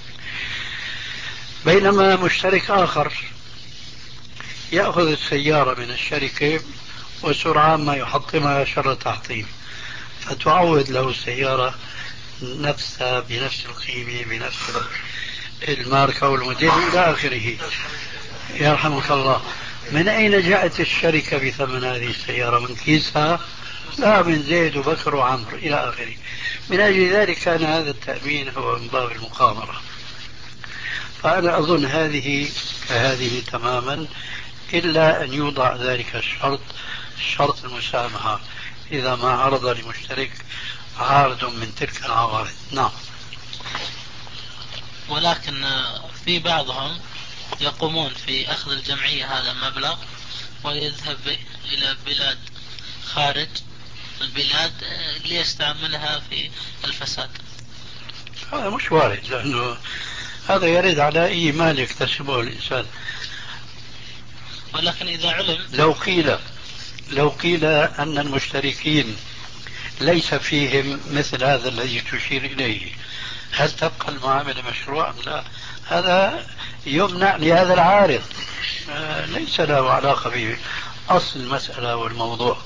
Speaker 4: بينما مشترك آخر يأخذ السيارة من الشركة وسرعان ما يحطمها شر تحطيم، فتعوض له السيارة نفسها بنفس القيمة بنفس الماركة والموديل إلى آخره. يرحمك الله. من أين جاءت الشركة بثمن هذه السيارة؟ من كيسها؟ لا، من زيد وبكر وعمر إلى آخره. من أجل ذلك كان هذا التأمين هو من باب المقامرة. فأنا أظن هذه كهذه تماما، إلا أن يوضع ذلك الشرط، شرط المسامحة، إذا ما عرض لمشترك عارض من تلك العوارض. نعم.
Speaker 7: ولكن في بعضهم يقومون في أخذ الجمعية هذا المبلغ ويذهب إلى بلاد خارج البلاد ليستعملها في الفساد.
Speaker 4: هذا مش وارد، لأنه هذا يرد على أي مال يكتسبه الإنسان.
Speaker 7: ولكن إذا علم
Speaker 4: لو قيل لو قيل أن المشتركين ليس فيهم مثل هذا الذي تشير إليه، هل تبقى المعاملة مشروعا؟ لا، هذا يمنع لهذا العارض، ليس له علاقة بأصل المسألة والموضوع.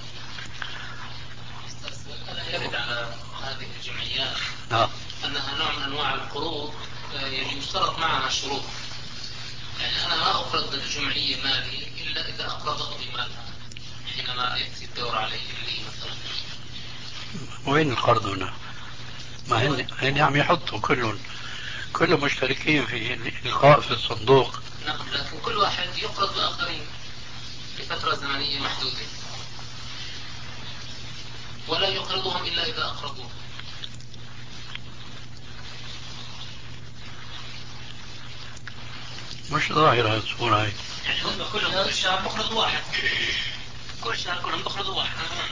Speaker 8: يرد على هذه الجمعيات
Speaker 4: نعم.
Speaker 8: أنها نوع من أنواع القروض يشترط معها شروط. يعني أنا ما أقرض الجمعية مالي إلا إذا أقرضت لي مالها حينما يأتي الدور عليه لي مثلا.
Speaker 4: وين القرض هنا؟ ما هن هن عم يحطوا كلهم كل مشتركين في الإلقاء في الصندوق.
Speaker 8: نعم، لكن كل واحد يقرض الآخرين لفترة زمنية محدودة، ولا يقرضهم إلا إذا أقرضوه.
Speaker 4: مش ظاهرة الصورة هاي.
Speaker 8: يعني هم كلهم كل شهر بقرض واحد، كل شهر كلهم بقرض واحد.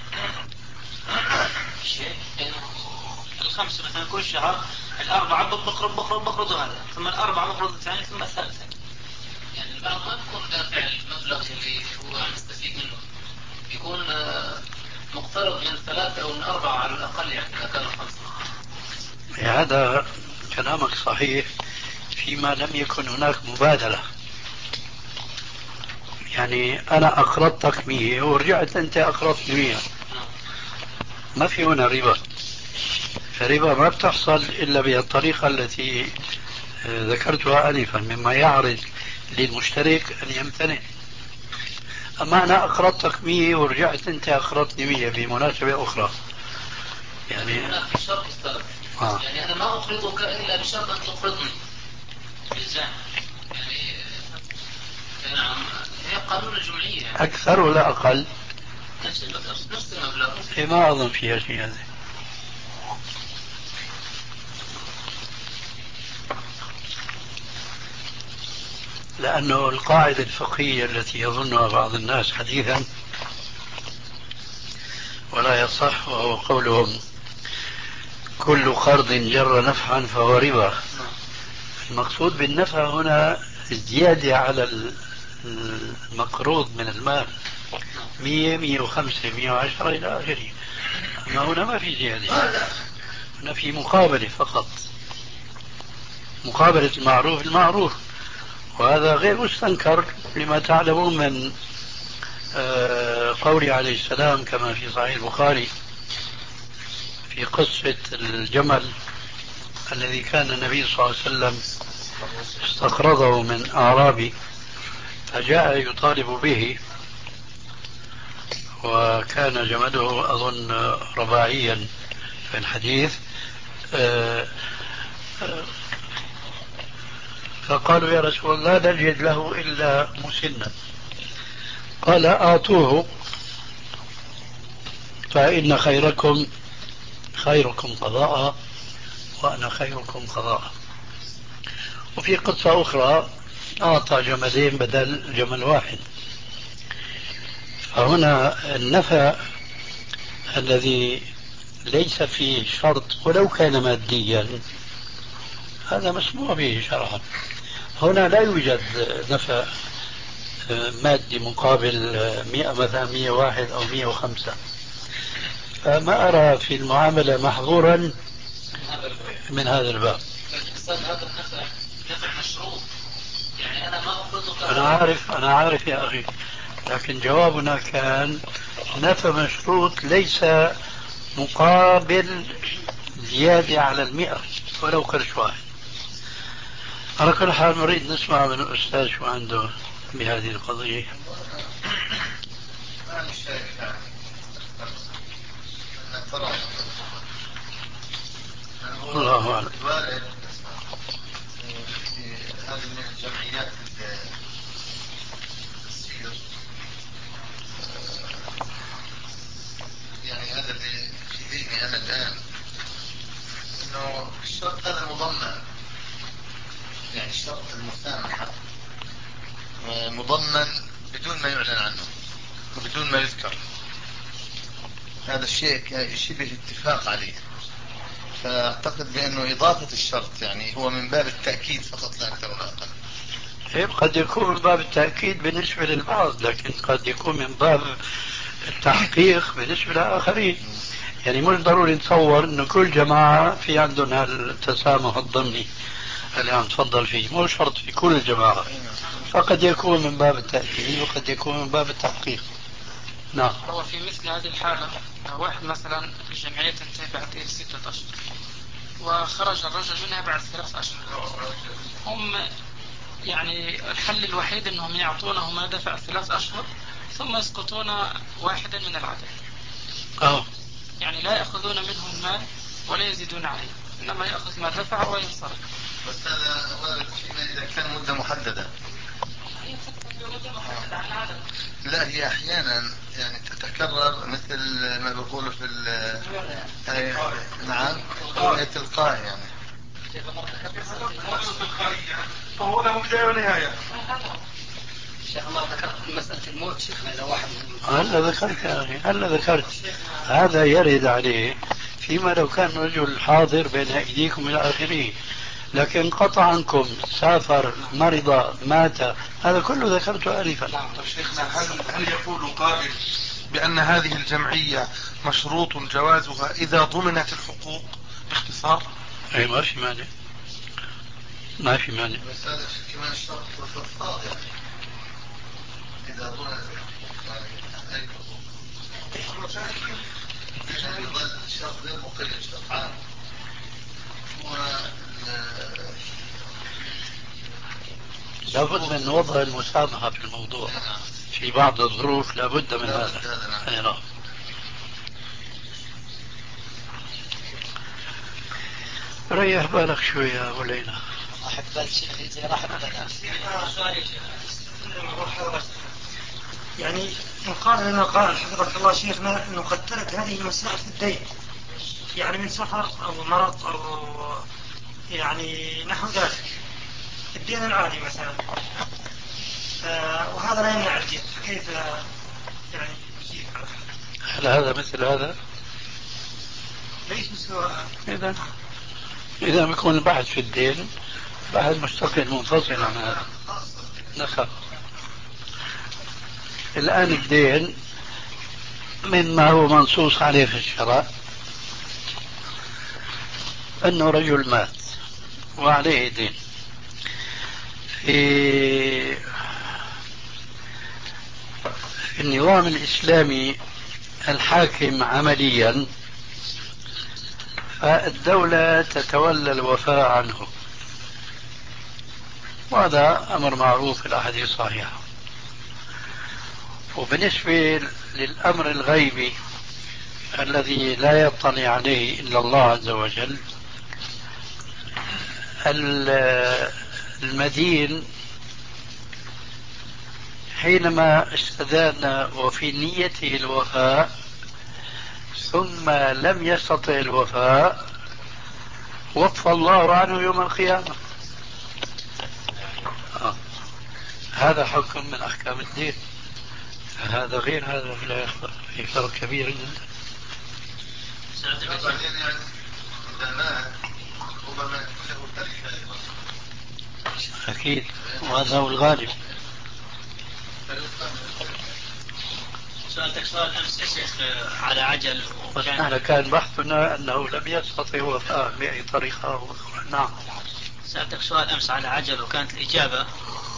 Speaker 8: الخمسة مثلا كل شهر الأربعة بقرض بقرض بقرض هذا، ثم الأربعة بقرض الثاني، ثم الثالثة. يعني البعض ما بيكون دافع المبلغ اللي هو عم يستفيد منه، بيكون مقترض من ثلاثة أو من أربعة على الأقل، يعني إذا كانوا خمسة.
Speaker 4: هذا كلامك صحيح فيما لم يكن هناك مبادلة. يعني أنا أقرضتك مية ورجعت أنت أقرضت مية، ما في هنا ربا. الربا ما بتحصل إلا بالطريقة التي ذكرتها آنفا، مما يعرض للمشترك أن يمتنع. أما أنا أقرضتك مية ورجعت أنت أقرضتني مية بمناسبة أخرى، يعني
Speaker 8: هناك شرط أستاذ. آه. يعني أنا ما أقرضك إلا بشرط أن تقرضني بالزام. يعني نعم، هي قانون الجمعية يعني.
Speaker 4: أكثر ولا أقل؟
Speaker 8: نفس المبلغ نفس المبلغ.
Speaker 4: إيه، ما أظن فيها شيء هذا. لأنه القاعدة الفقهية التي يظنها بعض الناس حديثا ولا يصح، وهو قولهم كل قرض جر نفعا فهو ربا. المقصود بالنفع هنا الزيادة على المقروض من المال، مية مية وخمسة مية وعشرة إلى آخره. أما هنا ما في زيادة، هنا في مقابلة فقط، مقابلة المعروف المعروف. وهذا غير مستنكر لما تعلمون من قوله عليه السلام كما في صحيح البخاري في قصة الجمل الذي كان النبي صلى الله عليه وسلم استقرضه من أعرابي فجاء يطالب به، وكان جمله أظن رباعيا في الحديث، فقالوا يا رسول الله لا نجد له إلا مسنا، قال أعطوه فإن خيركم خيركم قضاء وأنا خيركم قضاء. وفي قصة أخرى أعطى جملين بدل جمل واحد. فهنا النفع الذي ليس فيه شرط ولو كان ماديا هذا مسموع به شرعا. هنا لا يوجد نفع مادي مقابل مئة مثلا مئة واحد أو مئة وخمسة، فما أرى في المعاملة محظورا من هذا الباب.
Speaker 8: هذا النفع نفع مشروط، يعني أنا ما أفرضه.
Speaker 4: أنا عارف أنا عارف يا أخي، لكن جوابنا كان نفع مشروط ليس مقابل زيادة على المئة ولو قرش واحد. على كل حال نريد نسمع من الأستاذ شو عنده بهذه القضية. الله أعلم.
Speaker 5: في هذه من الجمعيات التسيير، يعني هذا اللي في ذهني أنا الآن، إنه الشرط هذا مضمن، يعني الشرط المسامحة مضمن بدون ما يعلن عنه وبدون ما يذكر. هذا الشيء شبه اتفاق عليه، فأعتقد بأنه إضافة الشرط يعني هو من باب التأكيد فقط لا أكثر ولا أقل.
Speaker 4: قد يكون من باب التأكيد بالنسبة للبعض، لكن قد يكون من باب التحقيق بالنسبة للآخرين. يعني مش ضروري نتصور أنه كل جماعة في عندهم التسامح الضمني اللي عم تفضل فيه، مو شرط في كل الجماعة، فقد يكون من باب التأكيد وقد يكون من باب التحقيق. نعم.
Speaker 3: هو في مثل هذه الحالة واحد مثلا الجمعية تنتهي بعد ستة أشهر وخرج الرجل منها بعد ثلاث أشهر، هم يعني الحل الوحيد أنهم يعطونه ما دفع ثلاث أشهر ثم يسقطون واحدا من العدد.
Speaker 4: أوه.
Speaker 3: يعني لا يأخذون منه المال ولا يزيدون عليه، إنما يأخذ ما دفع وينصرف.
Speaker 5: بس هذا وارد فيما إذا كان مدة محددة. لا، هي أحيانا يعني تتكرر مثل ما بيقولوا في ال نعم تلقائي يعني.
Speaker 9: فهو له بداية ونهاية.
Speaker 2: شيخ الله ذكرت مسألة الموت شيخنا إذا واحد
Speaker 4: هلا ذكرت يا أخي هلا ذكرت هذا يرد عليه فيما لو كان رجل حاضر بين أيديكم إلى آخره، لكن قطع عنكم سافر مرض مات هذا كله ذكرته آنفا.
Speaker 5: طيب شيخنا هل هل يقول قائل بأن هذه الجمعية مشروط جوازها إذا ضمنت الحقوق باختصار؟
Speaker 4: أي ما في مانع، ما في مانع.
Speaker 5: بس هذا كمان شرط الفرض يعني إذا ضمنت الحقوق عشان يظل شرط غير مقيد شرط عام.
Speaker 4: لابد من وضع المسامحة في الموضوع في بعض الظروف، لابد من هذا. ريح بالك شوي يا أبو ليلى.
Speaker 2: راحت بال شيخي زي راحت بالك.
Speaker 10: يعني يقال لنا قال حفظك الله شيخنا أنه قد ترك هذه المسائل في الدين، يعني من سفر أو مرض أو يعني نحو ذلك الدين العادي مثلا، وهذا لا يمنع الدين، كيف يعني يجيب على
Speaker 4: هل هذا مثل هذا؟
Speaker 10: ليس سواء.
Speaker 4: إذا إذا بيكون البحث في الدين بحث مستقل منفصل عن هذا. نخاف الآن الدين مما هو منصوص عليه في الشرع أنه رجل مات وعليه دين. في النظام الإسلامي الحاكم عمليا فالدولة تتولى الوفاء عنه، وهذا أمر معروف في الأحاديث الصحيحة. وبالنسبة للأمر الغيبي الذي لا يطلع عليه إلا الله عز وجل، المدين حينما استدان وفي نيته الوفاء ثم لم يستطع الوفاء وفى الله عنه يوم القيامة. آه. هذا حكم من أحكام الدين، هذا غير هذا لا يخفى، في فرق كبير جدا.
Speaker 5: بعدين يعني إذا مات ربما يكون له تركة أيضا.
Speaker 4: أكيد، وهذا هو الغالب.
Speaker 6: سألتك سؤال أمس يا شيخ على عجل،
Speaker 4: بس نحن كان بحثنا أنه لم يستطع وفاء بأي طريقة أو أخرى. نعم.
Speaker 6: سألتك سؤال أمس على عجل وكانت الإجابة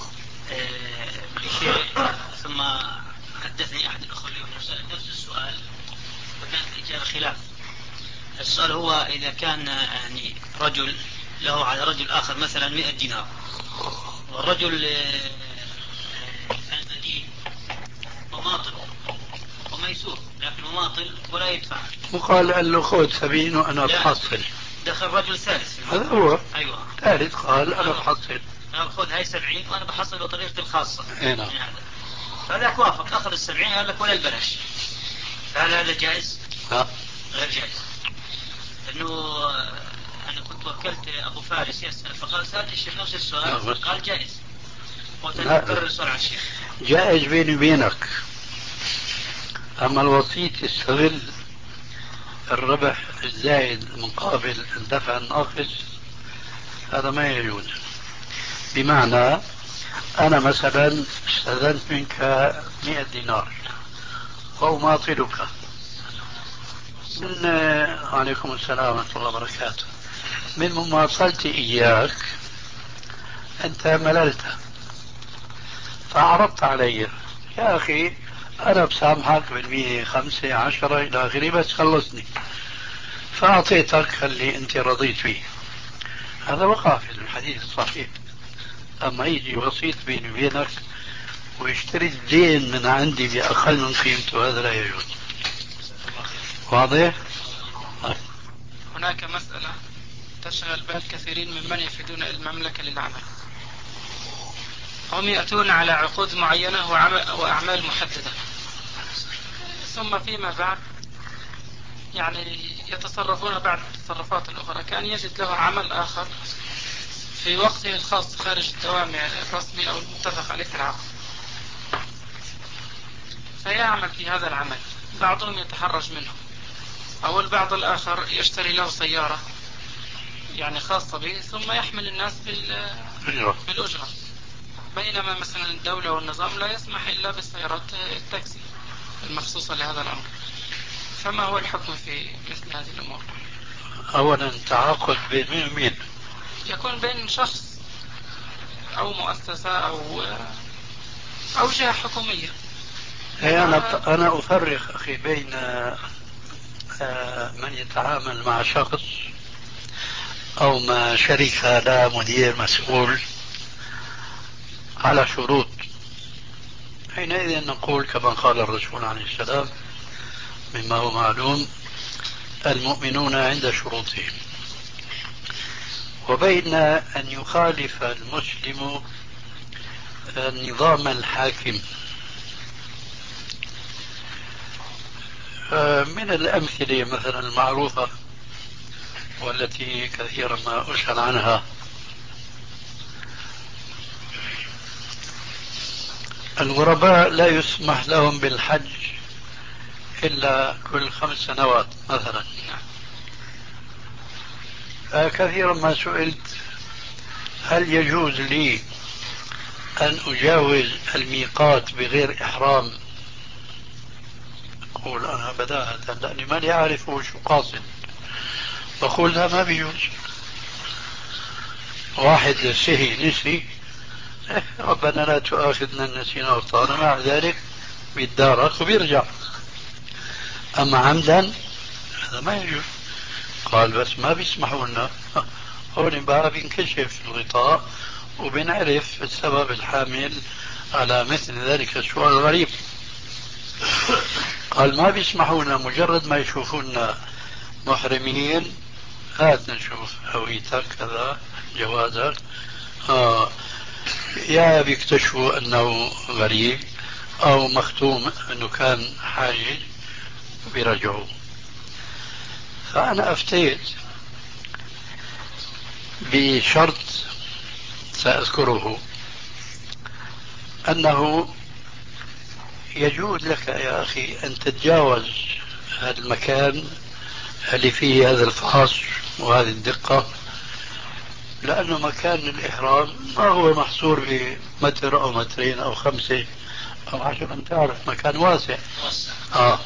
Speaker 6: بشيء، ثم حدثني أحد الأخوة اليوم نفس السؤال وكانت الإجابة خلاف. السؤال هو إذا كان يعني رجل له على رجل آخر مثلا مئة دينار، والرجل المدين مماطل وميسور لكن مماطل ولا يدفع،
Speaker 4: وقال قال له خذ سبعين وأنا بحصل.
Speaker 6: دخل رجل ثالث،
Speaker 4: هذا هو.
Speaker 6: أيوة.
Speaker 4: ثالث قال أنا بحصل،
Speaker 6: خذ هاي سبعين وأنا بحصل بطريقتي الخاصة.
Speaker 4: نعم.
Speaker 6: فهذاك وافق أخذ السبعين، قال لك ولا البلاش. فهل هذا جائز؟
Speaker 4: لا،
Speaker 6: غير جائز. لأنه أنا كنت وكلت أبو فارس يسأل فقال سألت الشيخ نفس السؤال قال جائز. قلت أنا أكرر السؤال على الشيخ.
Speaker 4: جائز بيني وبينك، أما الوسيط يستغل الربح الزائد مقابل الدفع الناقص هذا ما يجوز. بمعنى أنا مثلا استأذنت منك مئة دينار وأماطلك من عليكم السلام ورحمة الله وبركاته، من مماطلتي إياك أنت مللت فعرضت علي يا أخي أنا بسامحك بالمية خمسة عشرة إلى آخره بس خلصني، فأعطيتك اللي أنت رضيت فيه. هذا وقع في الحديث الصحيح. أما يجي وسيط بيني وبينك ويشتري الدين من عندي بأقل من قيمته هذا لا يجوز. واضح؟
Speaker 3: هناك مسألة تشغل بال كثيرين ممن يفيدون المملكة للعمل. هم يأتون على عقود معينة وأعمال محددة، ثم فيما بعد يعني يتصرفون بعد التصرفات الأخرى، كان يجد له عمل آخر في وقته الخاص خارج الدوام الرسمي أو المتفق عليه في العقد، فيعمل في هذا العمل. بعضهم يتحرج منه، أو البعض الآخر يشتري له سيارة يعني خاصة به ثم يحمل الناس بالأجرة، بينما مثلا الدولة والنظام لا يسمح إلا بالسيارات التاكسي المخصوصة لهذا الأمر. فما هو الحكم في مثل هذه الأمور؟
Speaker 4: أولا تعاقد بين مين ومين؟
Speaker 3: يكون بين شخص أو مؤسسة أو أو جهة حكومية.
Speaker 4: أنا أنا أفرق أخي بين من يتعامل مع شخص أو مع شركة لا مدير مسؤول على شروط. حينئذ نقول كما قال الرسول عليه السلام مما هو معلوم المؤمنون عند شروطهم، وبين أن يخالف المسلم النظام الحاكم. من الأمثلة مثلا المعروفة والتي كثيرا ما أسأل عنها الغرباء لا يسمح لهم بالحج إلا كل خمس سنوات مثلا. كثيرا ما سئلت هل يجوز لي أن أجاوز الميقات بغير إحرام؟ أقول أنا بداهة لأني ماني أعرف شو قاصد، بقول لا ما بيجوز. واحد سهي نسي ربنا لا تؤاخذنا نسينا وأخطأنا، مع ذلك بيتدارك وبيرجع. أما عمدا هذا ما يجوز. قال بس ما بيسمحوا لنا. هون بقى بينكشف الغطاء وبنعرف السبب الحامل على مثل ذلك السؤال الغريب. قال ما بيسمحوا لنا، مجرد ما يشوفونا محرمين هات نشوف هويتك كذا جوازك، آه يا بيكتشفوا انه غريب او مختوم انه كان حاجج بيرجعوه. فانا افتيت بشرط ساذكره، انه يجوز لك يا اخي ان تتجاوز هذا المكان اللي فيه هذا الفحص وهذه الدقة، لأنه مكان الإحرام ما هو محصور بمتر أو مترين أو خمسة أو عشر أمتار، مكان واسع. آه.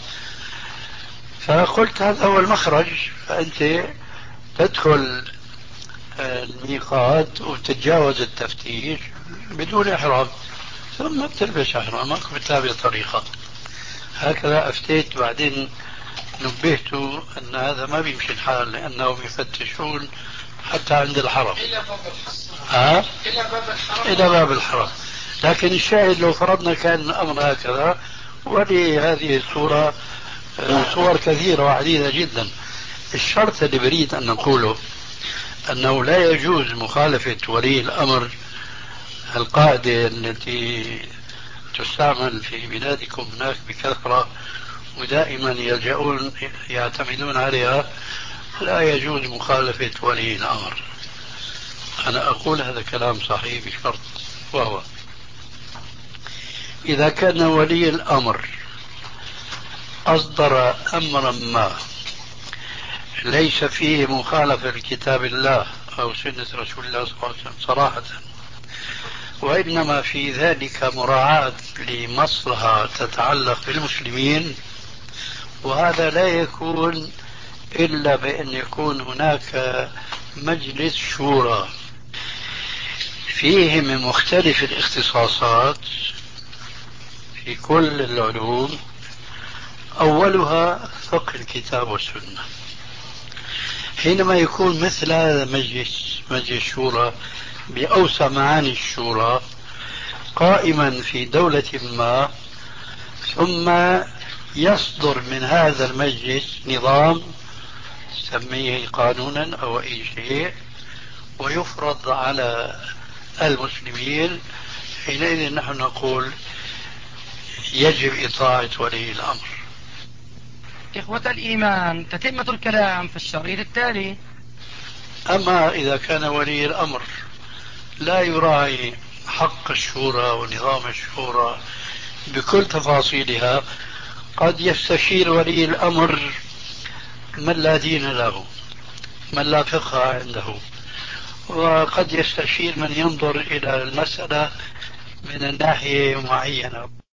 Speaker 4: فقلت هذا هو المخرج، فأنت تدخل الميقات وتتجاوز التفتيش بدون إحرام، ثم تلبس إحرامك وتتابع طريقة. هكذا أفتيت. بعدين نبهت أن هذا ما بيمشي الحال، لأنهم يفتشون حتى عند الحرم، إلى باب الحرم. ها؟ إلى باب الحرم. إلى باب الحرم. لكن الشاهد لو فرضنا كان الأمر هكذا، ولهذه الصورة صور كثيرة وعديدة جدا. الشرط اللي بريد أن نقوله أنه لا يجوز مخالفة ولي الأمر، القاعدة التي تستعمل في بلادكم هناك بكثرة ودائما يلجؤون يعتمدون عليها، لا يجوز مخالفة ولي الأمر. أنا أقول هذا كلام صحيح بشرط، وهو إذا كان ولي الأمر أصدر أمرا ما ليس فيه مخالفة لكتاب الله أو سنة رسول الله صلى الله عليه وسلم صراحة، وإنما في ذلك مراعاة لمصلحة تتعلق بالمسلمين، وهذا لا يكون إلا بأن يكون هناك مجلس شورى فيه من مختلف الاختصاصات في كل العلوم، أولها فقه الكتاب والسنة. حينما يكون مثل هذا مجلس مجلس شورى بأوسع معاني الشورى قائما في دولة ما، ثم يصدر من هذا المجلس نظام سميه قانونا أو أي شيء ويفرض على المسلمين، حينئذ نحن نقول يجب إطاعة ولي الأمر.
Speaker 2: إخوة الإيمان، تتمة الكلام في الشريط التالي.
Speaker 4: أما إذا كان ولي الأمر لا يراعي حق الشورى ونظام الشورى بكل تفاصيلها، قد يستشير ولي الأمر من لا دين له، من لا فقه عنده، وقد يستشير من ينظر إلى المسألة من الناحية معينة.